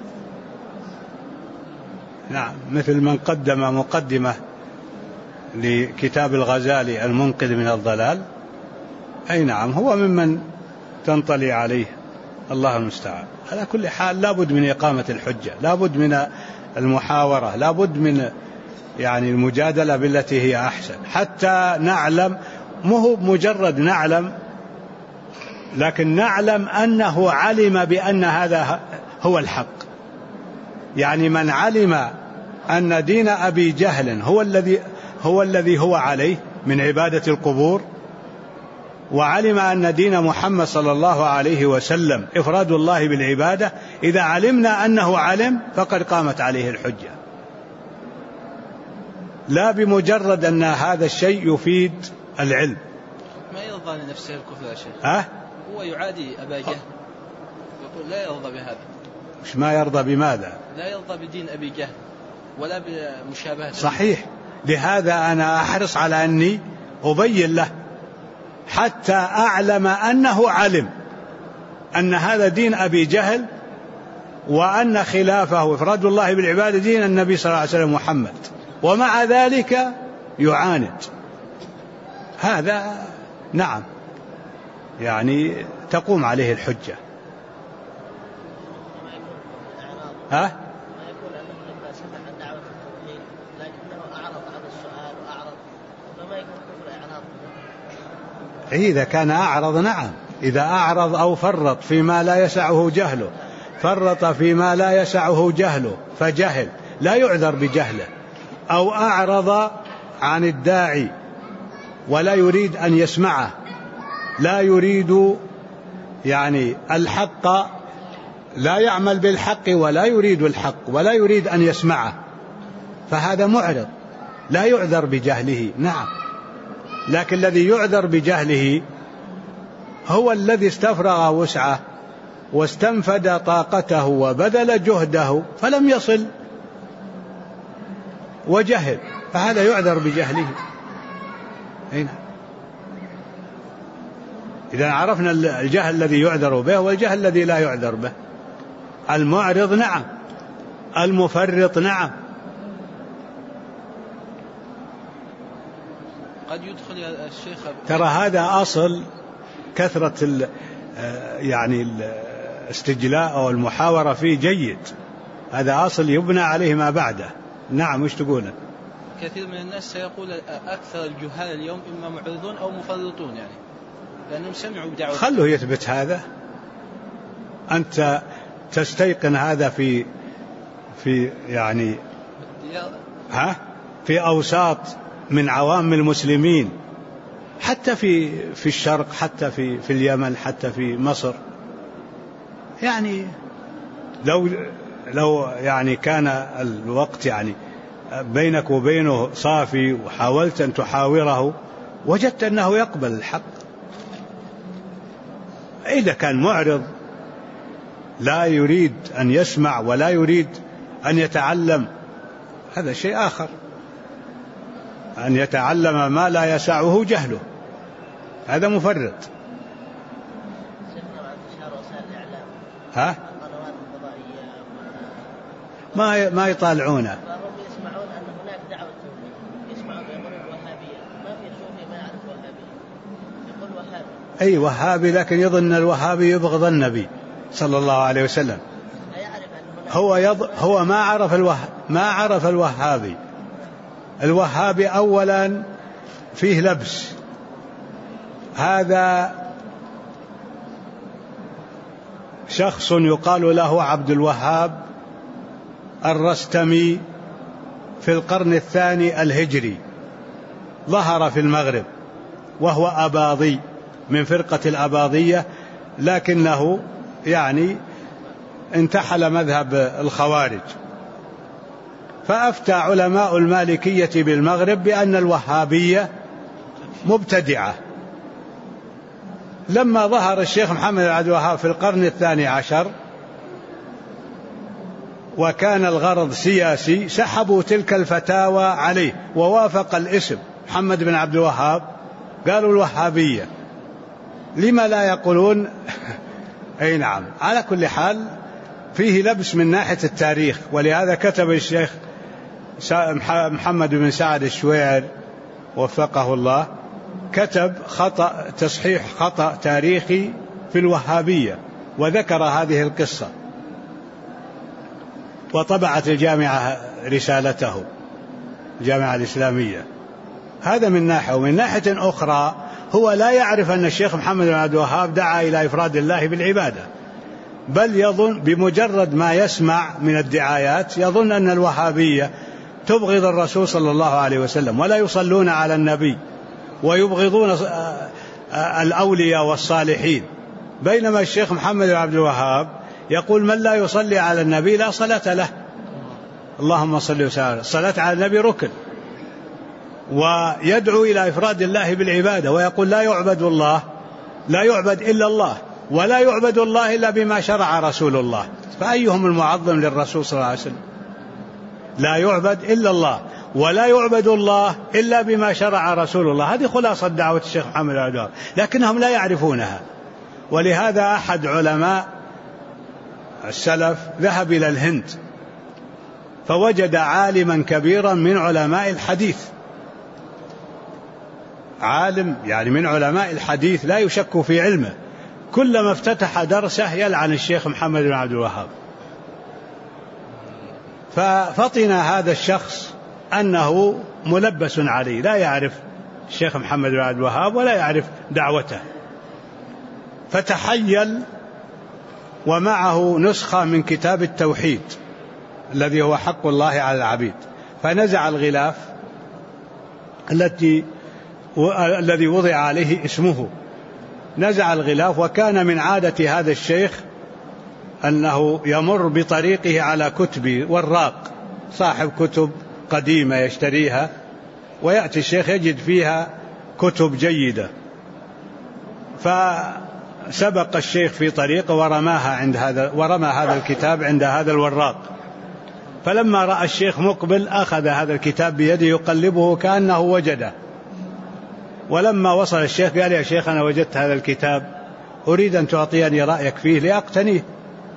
Speaker 1: نعم، مثل من قدم مقدمة لكتاب الغزالي المنقذ من الضلال، أي نعم هو ممن تنطلي عليه، الله المستعان. على كل حال لابد من إقامة الحجة، لابد من المحاورة، لابد من يعني المجادلة بالتي هي أحسن، حتى نعلم، مو مجرد نعلم، لكن نعلم أنه علم بأن هذا هو الحق. يعني من علم أن دين أبي جهل هو الذي هو عليه من عبادة القبور، وعلم أن دين محمد صلى الله عليه وسلم إفراد الله بالعبادة، إذا علمنا أنه علم فقد قامت عليه الحجة، لا بمجرد أن هذا الشيء يفيد العلم.
Speaker 2: ما يرضى لنفسه الكفر يا شيخ. هو يعادي أبا جهل، يقول لا يرضى بهذا.
Speaker 1: مش ما يرضى بماذا؟
Speaker 2: لا يرضى بدين أبي جهل ولا بمشابهة. صحيح،
Speaker 1: لهذا أنا أحرص على أني أبين له حتى أعلم أنه علم أن هذا دين أبي جهل، وأن خلافه إفراد الله بالعبادة دين النبي صلى الله عليه وسلم محمد، ومع ذلك يعاند. هذا نعم يعني تقوم عليه الحجة. إذا كان أعرض نعم، إذا أعرض أو فرط فيما لا يسعه جهله، فرط فيما لا يسعه جهله فجهل لا يعذر بجهله، أو أعرض عن الداعي ولا يريد أن يسمعه، لا يريد يعني الحق، لا يعمل بالحق ولا يريد الحق ولا يريد أن يسمعه، فهذا معرض لا يعذر بجهله. نعم، لكن الذي يعذر بجهله هو الذي استفرغ وسعه واستنفد طاقته وبذل جهده فلم يصل وجهل، فهذا يعذر بجهله. إذا عرفنا الجهل الذي يعذر به والجهل الذي لا يعذر به، المعرض نعم، المفرط نعم.
Speaker 2: قد يدخل الشيخ.
Speaker 1: ترى هذا أصل كثرة يعني الاستجلاء أو المحاورة فيه جيد، هذا أصل يبنى عليه ما بعده. نعم، وش تقول؟
Speaker 2: كثير من الناس سيقول أكثر الجهال اليوم إما معرضون أو مفرطون، يعني لأنهم سمعوا بدعوة.
Speaker 1: خلوه يثبت هذا، أنت تستيقن هذا في يعني في أوساط من عوام المسلمين، حتى في الشرق، حتى في اليمن، حتى في مصر. يعني لو يعني كان الوقت يعني بينك وبينه صافي وحاولت أن تحاوره وجدت أنه يقبل الحق. إذا كان معرض لا يريد أن يسمع ولا يريد أن يتعلم هذا شيء آخر. أن يتعلم ما لا يسعه جهله هذا مفرط. ها؟ ما يطالعونه.
Speaker 3: يسمعون أن هناك دعوة توحيد، يسمعون يقولون الوهابية، ما في صوفي ما يعرف وهابية، يقول وهابي.
Speaker 1: أي وهابي، لكن يظن الوهابي يبغض النبي صلى الله عليه وسلم. هو ما عرف الوهابي. الوهابي أولا فيه لبس. هذا شخص يقال له عبد الوهاب الرستمي في القرن الثاني الهجري، ظهر في المغرب وهو أباضي من فرقة الأباضية، لكنه يعني انتحل مذهب الخوارج. فأفتى علماء المالكية بالمغرب بأن الوهابية مبتدعة. لما ظهر الشيخ محمد بن عبد الوهاب في القرن الثاني عشر وكان الغرض سياسي، سحبوا تلك الفتاوى عليه، ووافق الاسم محمد بن عبد الوهاب، قالوا الوهابية. لما لا يقولون أي نعم. على كل حال فيه لبس من ناحية التاريخ، ولهذا كتب الشيخ محمد بن سعد الشويعر وفقه الله، كتب تصحيح خطأ تاريخي في الوهابية، وذكر هذه القصة، وطبعت الجامعة رسالته، الجامعة الإسلامية. هذا من ناحية. ومن ناحية أخرى هو لا يعرف أن الشيخ محمد بن عبد الوهاب دعا إلى إفراد الله بالعبادة، بل يظن بمجرد ما يسمع من الدعايات يظن أن الوهابية تبغض الرسول صلى الله عليه وسلم، ولا يصلون على النبي، ويبغضون الأولياء والصالحين. بينما الشيخ محمد بن عبد الوهاب يقول من لا يصلي على النبي لا صلاة له. اللهم صل وسلم. الصلاة على النبي ركن، ويدعو إلى إفراد الله بالعبادة، ويقول لا يعبد إلا الله، ولا يعبد الله إلا بما شرع رسول الله. فأيهم المعظم للرسول صلى الله عليه وسلم؟ لا يعبد إلا الله، ولا يعبد الله إلا بما شرع رسول الله. هذه خلاصة دعوة الشيخ محمد بن عبد الوهاب، لكنهم لا يعرفونها. ولهذا أحد علماء السلف ذهب إلى الهند فوجد عالما كبيرا من علماء الحديث، عالم يعني من علماء الحديث لا يشك في علمه، كلما افتتح درسه يلعن الشيخ محمد بن عبد الوهاب. ففطن هذا الشخص أنه ملبس عليه، لا يعرف الشيخ محمد بن عبد الوهاب ولا يعرف دعوته، فتحيل ومعه نسخة من كتاب التوحيد الذي هو حق الله على العبيد، فنزع الغلاف الذي وضع عليه اسمه، نزع الغلاف. وكان من عادة هذا الشيخ أنه يمر بطريقه على كتب وراق، صاحب كتب قديمة يشتريها، ويأتي الشيخ يجد فيها كتب جيدة، فسبق الشيخ في طريقه ورمى هذا الكتاب عند هذا الوراق. فلما رأى الشيخ مقبل أخذ هذا الكتاب بيده يقلبه كأنه وجده، ولما وصل الشيخ قال يا شيخ أنا وجدت هذا الكتاب أريد أن تعطيني رأيك فيه لأقتنيه.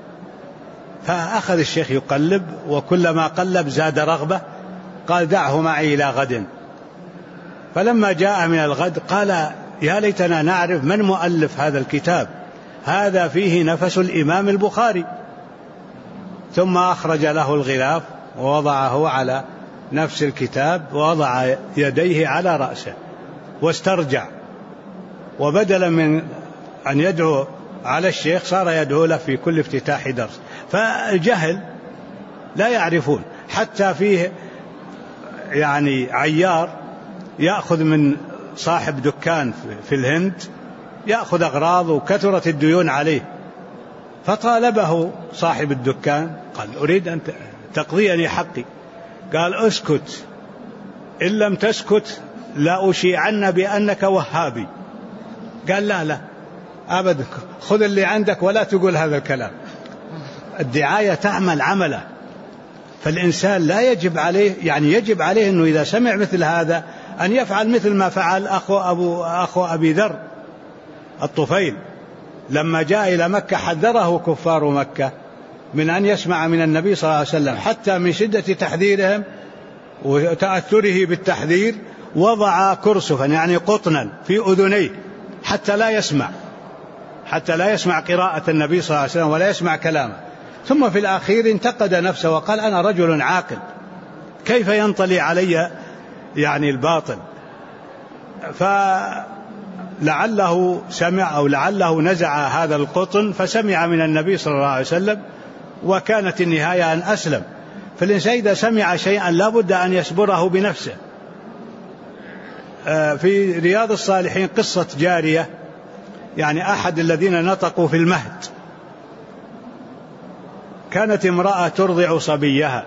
Speaker 1: فأخذ الشيخ يقلب، وكلما قلب زاد رغبة، قال دعه معي إلى غد. فلما جاء من الغد قال يا ليتنا نعرف من مؤلف هذا الكتاب، هذا فيه نفس الإمام البخاري. ثم أخرج له الغلاف ووضعه على نفس الكتاب، ووضع يديه على رأسه واسترجع، وبدلا من أن يدعو على الشيخ صار يدعو له في كل افتتاح درس. فالجهل لا يعرفون. حتى فيه يعني عيار يأخذ من صاحب دكان في الهند، يأخذ أغراض وكثرت الديون عليه، فطالبه صاحب الدكان قال أريد أن تقضيني حقي. قال اسكت، إن لم تسكت لا أشيعن بأنك وهابي. قال لا أبدا، خذ اللي عندك ولا تقول هذا الكلام. الدعاية تعمل عمله. فالإنسان لا يجب عليه، يعني يجب عليه أنه إذا سمع مثل هذا أن يفعل مثل ما فعل أخو أبي ذر الطفيل لما جاء إلى مكة، حذره كفار مكة من أن يسمع من النبي صلى الله عليه وسلم، حتى من شدة تحذيرهم وتأثره بالتحذير وضع كرسفا يعني قطنا في أذنيه حتى لا يسمع قراءة النبي صلى الله عليه وسلم ولا يسمع كلامه. ثم في الأخير انتقد نفسه وقال أنا رجل عاقل، كيف ينطلي علي يعني الباطل؟ فلعله سمع أو لعله نزع هذا القطن فسمع من النبي صلى الله عليه وسلم، وكانت النهاية أن أسلم. فالإنسان إذا سمع شيئا لا بد أن يصبره بنفسه. في رياض الصالحين قصة جارية، يعني أحد الذين نطقوا في المهد، كانت امرأة ترضع صبيها،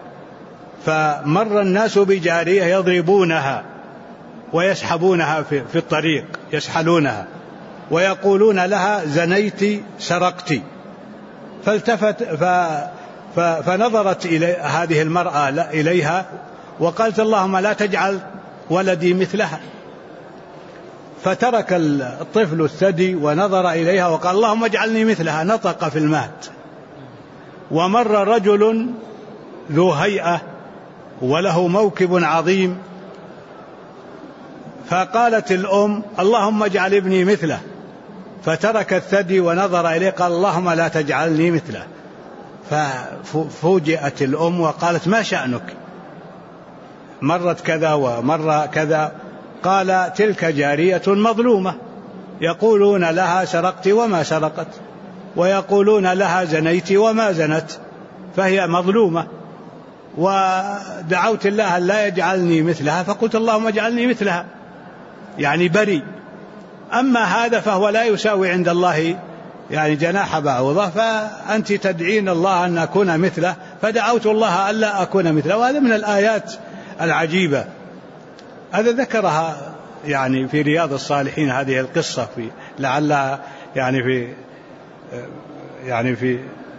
Speaker 1: فمر الناس بجارية يضربونها ويسحبونها في الطريق، يسحلونها ويقولون لها زنيت سرقت. فنظرت إلى هذه المرأة إليها وقالت اللهم لا تجعل ولدي مثلها. فترك الطفل الثدي ونظر إليها وقال اللهم اجعلني مثلها، نطق في المهد. ومر رجل ذو هيئة وله موكب عظيم، فقالت الأم اللهم اجعل ابني مثله، فترك الثدي ونظر إليه قال اللهم لا تجعلني مثله. ففوجئت الأم وقالت ما شأنك؟ مرت كذا ومر كذا. قال تلك جارية مظلومة، يقولون لها سرقت وما سرقت، ويقولون لها زنيت وما زنت، فهي مظلومة، ودعوت الله أن لا يجعلني مثلها فقلت اللهم اجعلني مثلها، يعني بريء. أما هذا فهو لا يساوي عند الله يعني جناح بعوضة، فأنت تدعين الله أن أكون مثله، فدعوت الله أن لا أكون مثله. وهذا من الآيات العجيبة. هذا ذكرها يعني في رياض الصالحين هذه القصة، في لعلها يعني في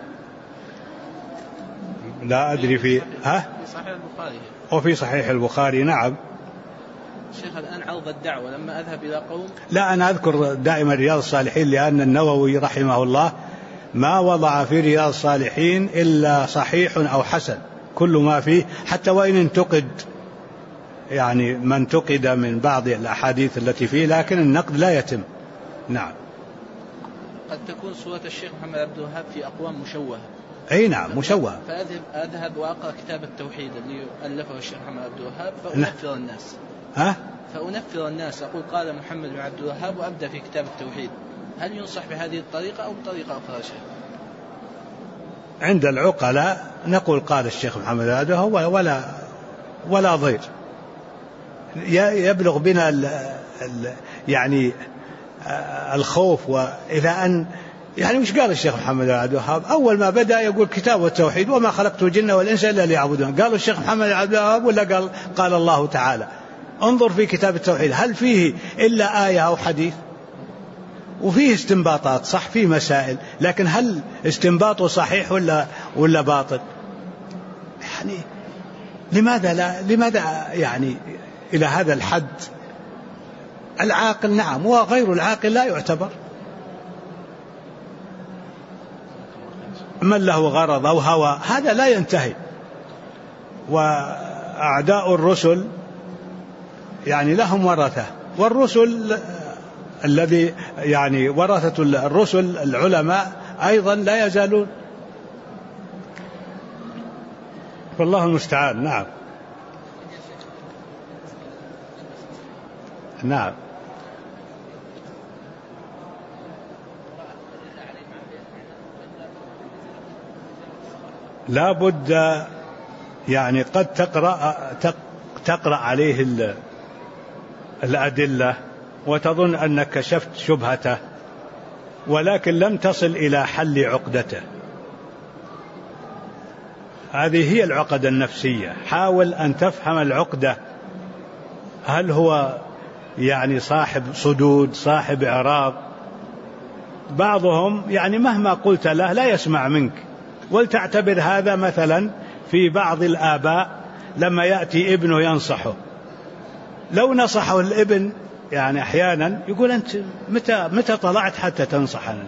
Speaker 1: لا أدري في
Speaker 2: صحيح البخاري
Speaker 1: وفي صحيح البخاري. نعم.
Speaker 2: شيخ الآن عرض الدعوة لما أذهب إلى قوم،
Speaker 1: لا أنا أذكر دائما رياض الصالحين لأن النووي رحمه الله ما وضع في رياض الصالحين إلا صحيح أو حسن، كل ما فيه حتى وإن انتقد يعني ما انتقد من بعض الأحاديث التي فيه، لكن النقد لا يتم. نعم.
Speaker 2: قد تكون صورة الشيخ محمد عبد الوهاب في أقوام مشوهة.
Speaker 1: أي نعم مشوهة.
Speaker 2: فأذهب وأقرأ كتاب التوحيد الذي ألفه الشيخ محمد عبد الوهاب فأنفر الناس. فأنفر الناس أقول قال محمد بن عبد الوهاب وأبدأ في كتاب التوحيد. هل ينصح بهذه الطريقة أو بطريقة أخرى شيخ؟
Speaker 1: عند العقلاء نقول قال الشيخ محمد عبد الوهاب ولا ضير. يبلغ بنا يعني الخوف وإلى أن يعني مش قال الشيخ محمد عبد الوهاب أول ما بدأ يقول كتاب التوحيد وما خلقت الجن والإنس إلا ليعبدون؟ قالوا الشيخ محمد عبد الوهاب ولا قال الله تعالى؟ انظر في كتاب التوحيد هل فيه إلا آية أو حديث؟ وفيه استنباطات صح، فيه مسائل، لكن هل استنباطه صحيح ولا باطل؟ يعني لماذا يعني إلى هذا الحد؟ العاقل نعم، وغير العاقل لا يعتبر. من له غرض أو هوى هذا لا ينتهي. وأعداء الرسل يعني لهم ورثة، والرسل الذي يعني ورثة الرسل العلماء أيضا لا يزالون، والله المستعان. نعم. نعم. لا بد يعني قد تقرأ عليه الأدلة وتظن أنك كشفت شبهته، ولكن لم تصل إلى حل عقدته. هذه هي العقد النفسية. حاول أن تفهم العقدة، هل هو يعني صاحب صدود، صاحب إعراض؟ بعضهم يعني مهما قلت له لا يسمع منك. ولتعتبر هذا مثلا في بعض الآباء لما يأتي ابنه ينصحه، لو نصحه الابن يعني أحيانا يقول أنت متى طلعت حتى تنصحنا؟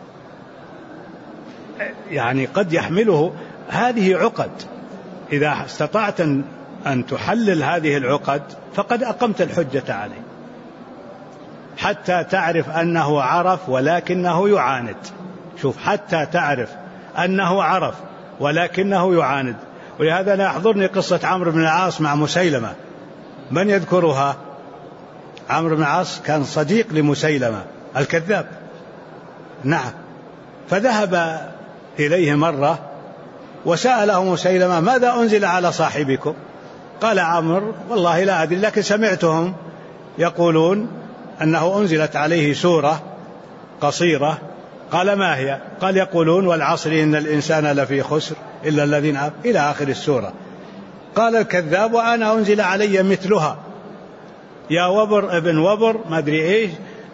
Speaker 1: يعني قد يحمله هذه عقد. إذا استطعت أن تحلل هذه العقد فقد أقمت الحجة عليه، حتى تعرف أنه عرف ولكنه يعاند. شوف، حتى تعرف أنه عرف ولكنه يعاند. ولهذا لا يحضرني قصة عمرو بن العاص مع مسيلمة. من يذكرها؟ عمرو بن العاص كان صديق لمسيلمة الكذاب، نعم. فذهب إليه مرة وسأله مسيلمة: ماذا أنزل على صاحبكم؟ قال عمرو: والله لا أدري، لكن سمعتهم يقولون أنه أنزلت عليه سورة قصيرة. قال: ما هي؟ قال: يقولون والعصر إن الإنسان لفي خسر إلا الذين آمنوا إلى آخر السورة. قال الكذاب: وأنا أنزل علي مثلها، يا وبر ابن وبر ما أدري إيش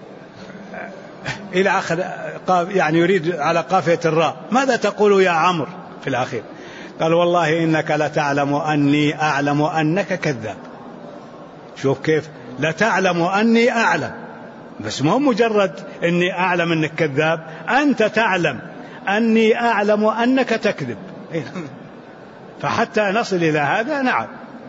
Speaker 1: إلى آخر، يعني يريد على قافية الراء. ماذا تقول يا عمرو في الأخير؟ قال: والله إنك لتعلم أني أعلم أنك كذاب. شوف كيف، لتعلم أني أعلم، بس مو مجرد أني أعلم أنك كذاب، أنت تعلم أني أعلم أنك تكذب. فحتى نصل إلى هذا، نعم.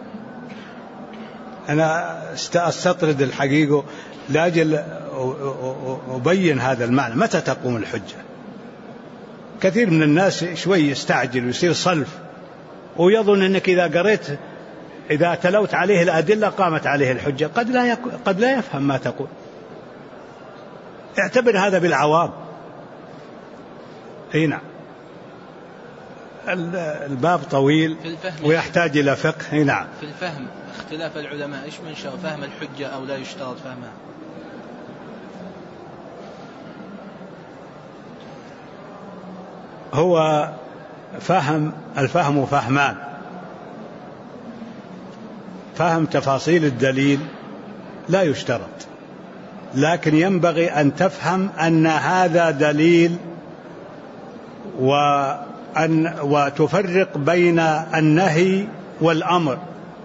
Speaker 1: أنا استطرد الحقيقة لأجل أبين هذا المعنى. متى تقوم الحجة؟ كثير من الناس شوي يستعجل ويصير صلف ويظن أنك إذا تلوت عليه الأدلة قامت عليه الحجة. قد لا يفهم ما تقول. اعتبر هذا بالعوام. أي نعم، الباب طويل ويحتاج إلى فقه. أي نعم.
Speaker 2: في الفهم اختلاف العلماء، إيش منشأ فهم الحجة أو لا يشترط فهمها؟
Speaker 1: هو الفهم فهمان: فهم تفاصيل الدليل لا يشترط، لكن ينبغي أن تفهم أن هذا دليل، وتفرق بين النهي والأمر.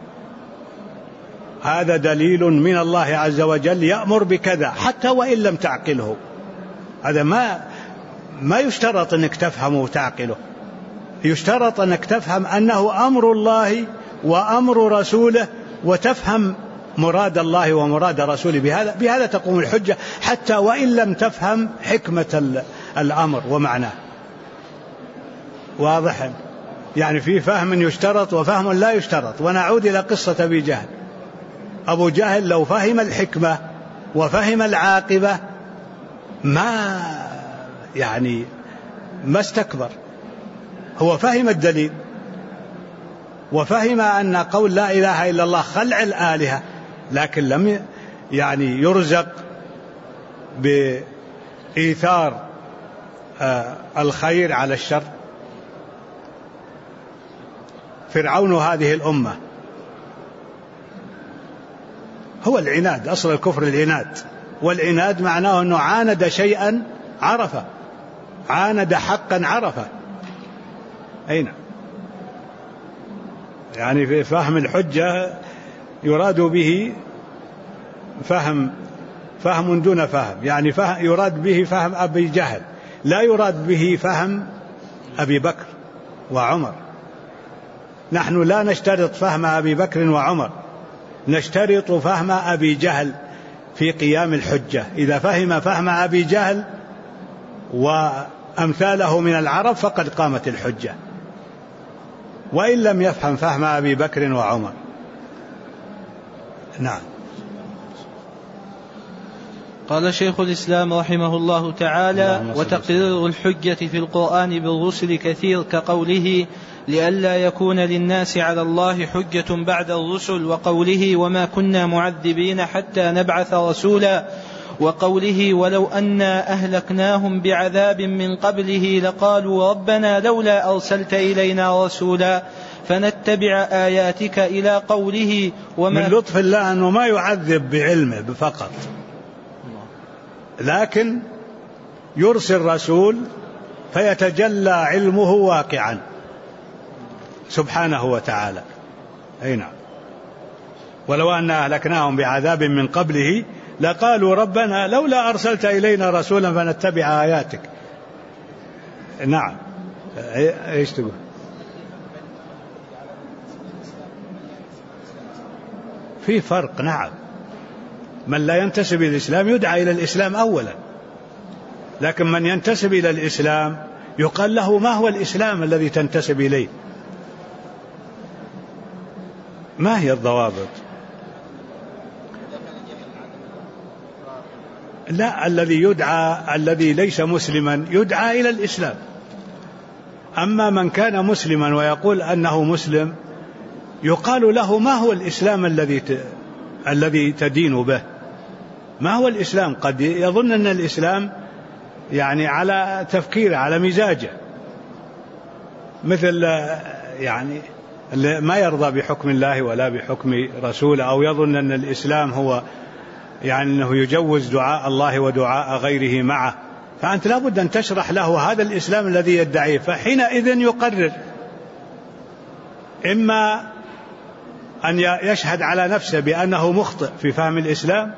Speaker 1: هذا دليل من الله عز وجل يأمر بكذا حتى وإن لم تعقله. هذا ما يشترط أنك تفهمه وتعقله، يشترط أنك تفهم أنه أمر الله وأمر رسوله، وتفهم مراد الله ومراد رسوله. بهذا تقوم الحجة حتى وإن لم تفهم حكمة الأمر ومعناه. واضح؟ يعني في فهم يشترط وفهم لا يشترط. ونعود إلى قصة أبي جهل. أبو جهل لو فهم الحكمة وفهم العاقبة ما استكبر. هو فهم الدليل وفهم أن قول لا إله إلا الله خلع الآلهة، لكن لم يرزق بإيثار الخير على الشر. فرعون هذه الأمة هو العناد، أصل الكفر العناد، والعناد معناه أنه عاند شيئا عرفه، عاند حقا عرفه. أين يعني في فهم الحجة يراد به فهم دون فهم، يعني يراد به فهم أبي جهل، لا يراد به فهم أبي بكر وعمر. نحن لا نشترط فهم أبي بكر وعمر، نشترط فهم أبي جهل في قيام الحجة. إذا فهم أبي جهل وأمثاله من العرب فقد قامت الحجة، وإن لم يفهم فهم أبي بكر وعمر. نعم.
Speaker 2: قال شيخ الإسلام رحمه الله تعالى: وتقرير الحجة في القرآن بالرسل كثير، كقوله: لئلا يكون للناس على الله حجة بعد الرسل، وقوله: وما كنا معذبين حتى نبعث رسولا، وقوله: ولو أنا أهلكناهم بعذاب من قبله لقالوا ربنا لولا أرسلت إلينا رسولا فنتبع آياتك، إلى قوله:
Speaker 1: من لطف الله أنه ما يعذب بعلمه فقط، لكن يرسل رسول فيتجلى علمه واقعا سبحانه وتعالى. أي نعم. ولو أنا أهلكناهم بعذاب من قبله لقالوا ربنا لولا أرسلت إلينا رسولا فنتبع آياتك. نعم. ايش تقول؟ في فرق. نعم. من لا ينتسب إلى الإسلام يدعى إلى الإسلام أولا، لكن من ينتسب إلى الإسلام يقال له ما هو الإسلام الذي تنتسب إليه، ما هي الضوابط؟ لا، الذي ليس مسلما يدعى إلى الإسلام. أما من كان مسلما ويقول أنه مسلم يقال له ما هو الإسلام الذي تدين به، ما هو الإسلام؟ قد يظن أن الإسلام يعني على تفكيره، على مزاجه، مثل يعني ما يرضى بحكم الله ولا بحكم رسوله، أو يظن أن الإسلام هو يعني أنه يجوز دعاء الله ودعاء غيره معه. فأنت لابد أن تشرح له هذا الإسلام الذي يدعيه، فحينئذ يقرر إما أن يشهد على نفسه بأنه مخطئ في فهم الإسلام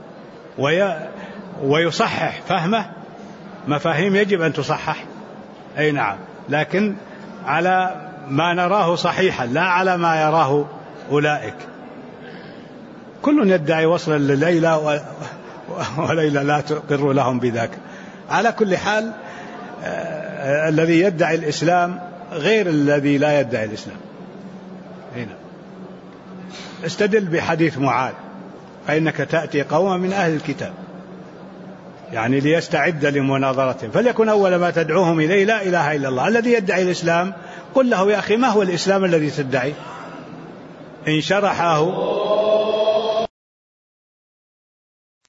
Speaker 1: ويصحح فهمه، مفاهيم يجب أن تصحح، أي نعم، لكن على ما نراه صحيحا لا على ما يراه أولئك. كل يدعي وصلا لليلى وليلى لا تقر لهم بذاك. على كل حال الذي يدعي الإسلام غير الذي لا يدعي الإسلام. هنا استدل بحديث معاذ: فإنك تأتي قوما من أهل الكتاب، يعني ليستعد لمناظرتهم، فليكن أول ما تدعوهم إليه لا إله إلا الله. الذي يدعي الإسلام قل له: يا أخي ما هو الإسلام الذي تدعي؟ إن شرحه